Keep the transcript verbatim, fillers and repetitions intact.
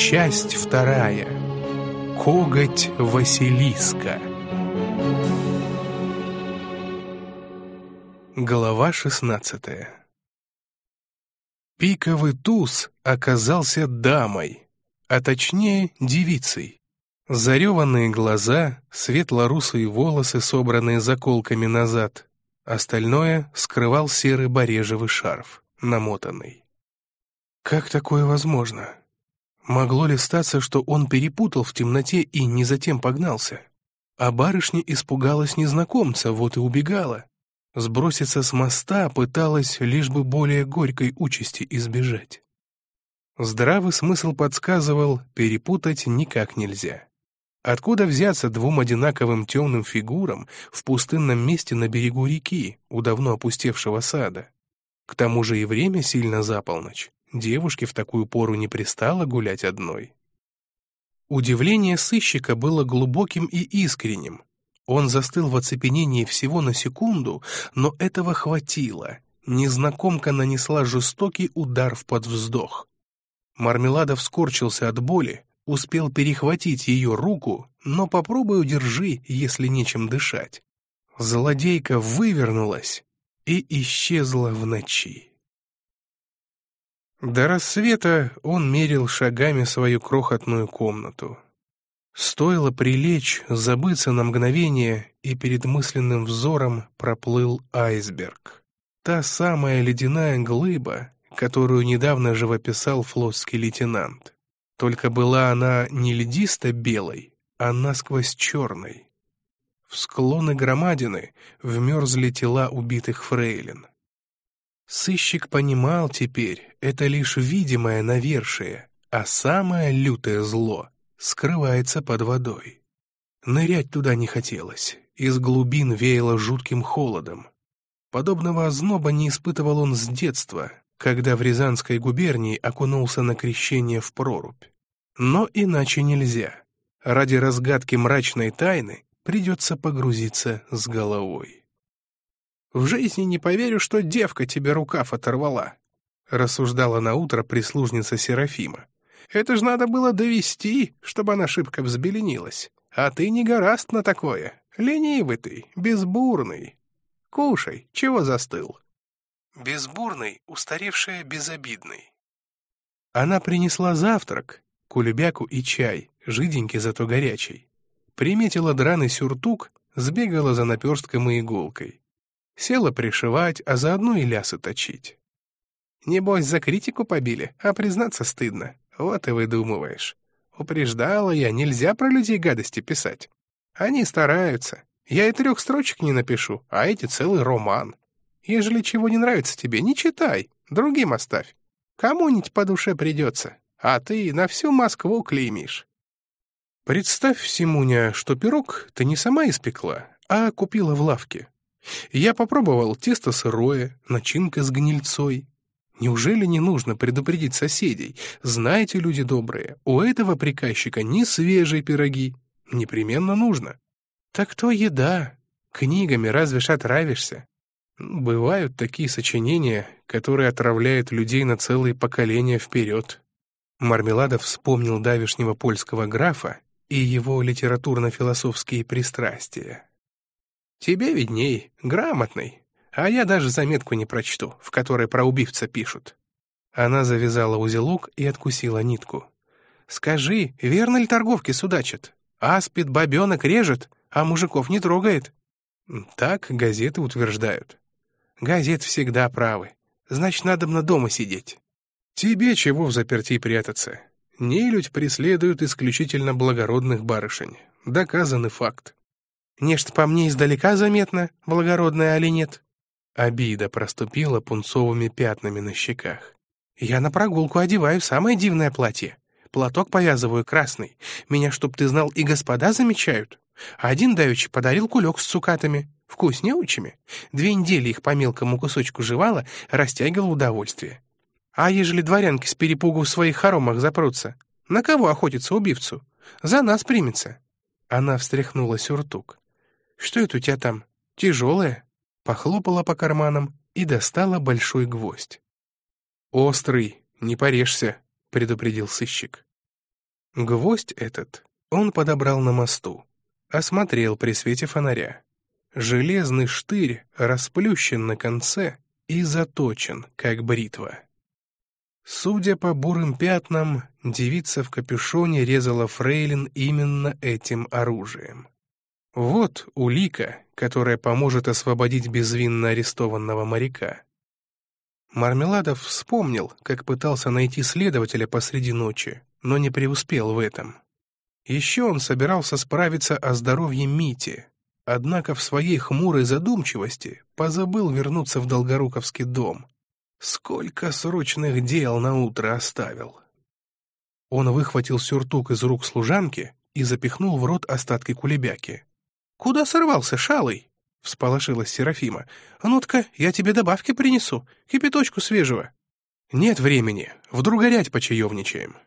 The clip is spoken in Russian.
Часть вторая. Коготь Василиска. Глава шестнадцатая. Пиковый туз оказался дамой, а точнее девицей. Зареванные глаза, светло-русые волосы, собранные заколками назад. Остальное скрывал серый барежевый шарф, намотанный. Как такое возможно? Могло ли статься, что он перепутал в темноте и не затем погнался? А барышня испугалась незнакомца, вот и убегала. Сброситься с моста пыталась, лишь бы более горькой участи избежать. Здравый смысл подсказывал, перепутать никак нельзя. Откуда взяться двум одинаковым темным фигурам в пустынном месте на берегу реки, у давно опустевшего сада? К тому же и время сильно за полночь. Девушке в такую пору не пристало гулять одной. Удивление сыщика было глубоким и искренним. Он застыл в оцепенении всего на секунду, но этого хватило. Незнакомка нанесла жестокий удар в подвздох. Мармеладов скорчился от боли, успел перехватить ее руку, но попробуй удержи, если нечем дышать. Злодейка вывернулась и исчезла в ночи. До рассвета он мерил шагами свою крохотную комнату. Стоило прилечь, забыться на мгновение, и перед мысленным взором проплыл айсберг. Та самая ледяная глыба, которую недавно живописал флотский лейтенант. Только была она не льдисто-белой, а насквозь черной. В склоны громадины вмерзли тела убитых фрейлин. Сыщик понимал теперь, это лишь видимое навершие, а самое лютое зло скрывается под водой. Нырять туда не хотелось, из глубин веяло жутким холодом. Подобного озноба не испытывал он с детства, когда в Рязанской губернии окунулся на крещение в прорубь. Но иначе нельзя. Ради разгадки мрачной тайны придется погрузиться с головой. «В жизни не поверю, что девка тебе рукав оторвала», — рассуждала наутро прислужница Серафима. «Это ж надо было довести, чтобы она шибко взбеленилась. А ты не горазд на такое. Ленивый ты, безбурный. Кушай, чего застыл?» Безбурный, устаревшая, безобидный. Она принесла завтрак, кулебяку и чай, жиденький, зато горячий. Приметила драный сюртук, сбегала за наперстком и иголкой. Села пришивать, а заодно и лясы точить. Небось, за критику побили, а признаться стыдно. Вот и выдумываешь. Упреждала я, нельзя про людей гадости писать. Они стараются. Я и трех строчек не напишу, а эти целый роман. Ежели чего не нравится тебе, не читай, другим оставь. Кому-нибудь по душе придется, а ты на всю Москву клеймишь. Представь, Симуня, что пирог ты не сама испекла, а купила в лавке. Я попробовал тесто сырое, начинка с гнильцой. Неужели не нужно предупредить соседей? Знаете, люди добрые, у этого приказчика не свежие пироги. Непременно нужно. Так то еда. Книгами разве ж отравишься? Бывают такие сочинения, которые отравляют людей на целые поколения вперед. Мармеладов вспомнил давешнего польского графа и его литературно-философские пристрастия. «Тебе видней, грамотный, а я даже заметку не прочту, в которой про убивца пишут». Она завязала узелок и откусила нитку. «Скажи, верно ли торговки судачат? Аспид бабенок режет, а мужиков не трогает?» «Так газеты утверждают». «Газеты всегда правы. Значит, надобно дома сидеть». «Тебе чего в заперти прятаться? Нелюдь преследует исключительно благородных барышень. Доказанный факт». «Нечто по мне издалека заметно, благородная али нет?» Обида проступила пунцовыми пятнами на щеках. «Я на прогулку одеваю самое дивное платье. Платок повязываю красный. Меня, чтоб ты знал, и господа замечают. Один давеча подарил кулек с цукатами, вкуснеучими. Две недели их по мелкому кусочку жевала, растягивал удовольствие. А ежели дворянки с перепугу в своих хоромах запрутся, на кого охотится убивцу? За нас примется». Она встряхнула сюртук. «Что это у тебя там? Тяжелое?» Похлопала по карманам и достала большой гвоздь. «Острый, не порежься», — предупредил сыщик. Гвоздь этот он подобрал на мосту, осмотрел при свете фонаря. Железный штырь расплющен на конце и заточен, как бритва. Судя по бурым пятнам, девица в капюшоне резала фрейлин именно этим оружием. Вот улика, которая поможет освободить безвинно арестованного моряка. Мармеладов вспомнил, как пытался найти следователя посреди ночи, но не преуспел в этом. Еще он собирался справиться о здоровье Мити, однако в своей хмурой задумчивости позабыл вернуться в Долгоруковский дом. Сколько срочных дел на утро оставил. Он выхватил сюртук из рук служанки и запихнул в рот остатки кулебяки. «Куда сорвался, шалый?» — всполошилась Серафима. «А ну-ка, я тебе добавки принесу, кипяточку свежего». «Нет времени, вдруг горять почаевничаем».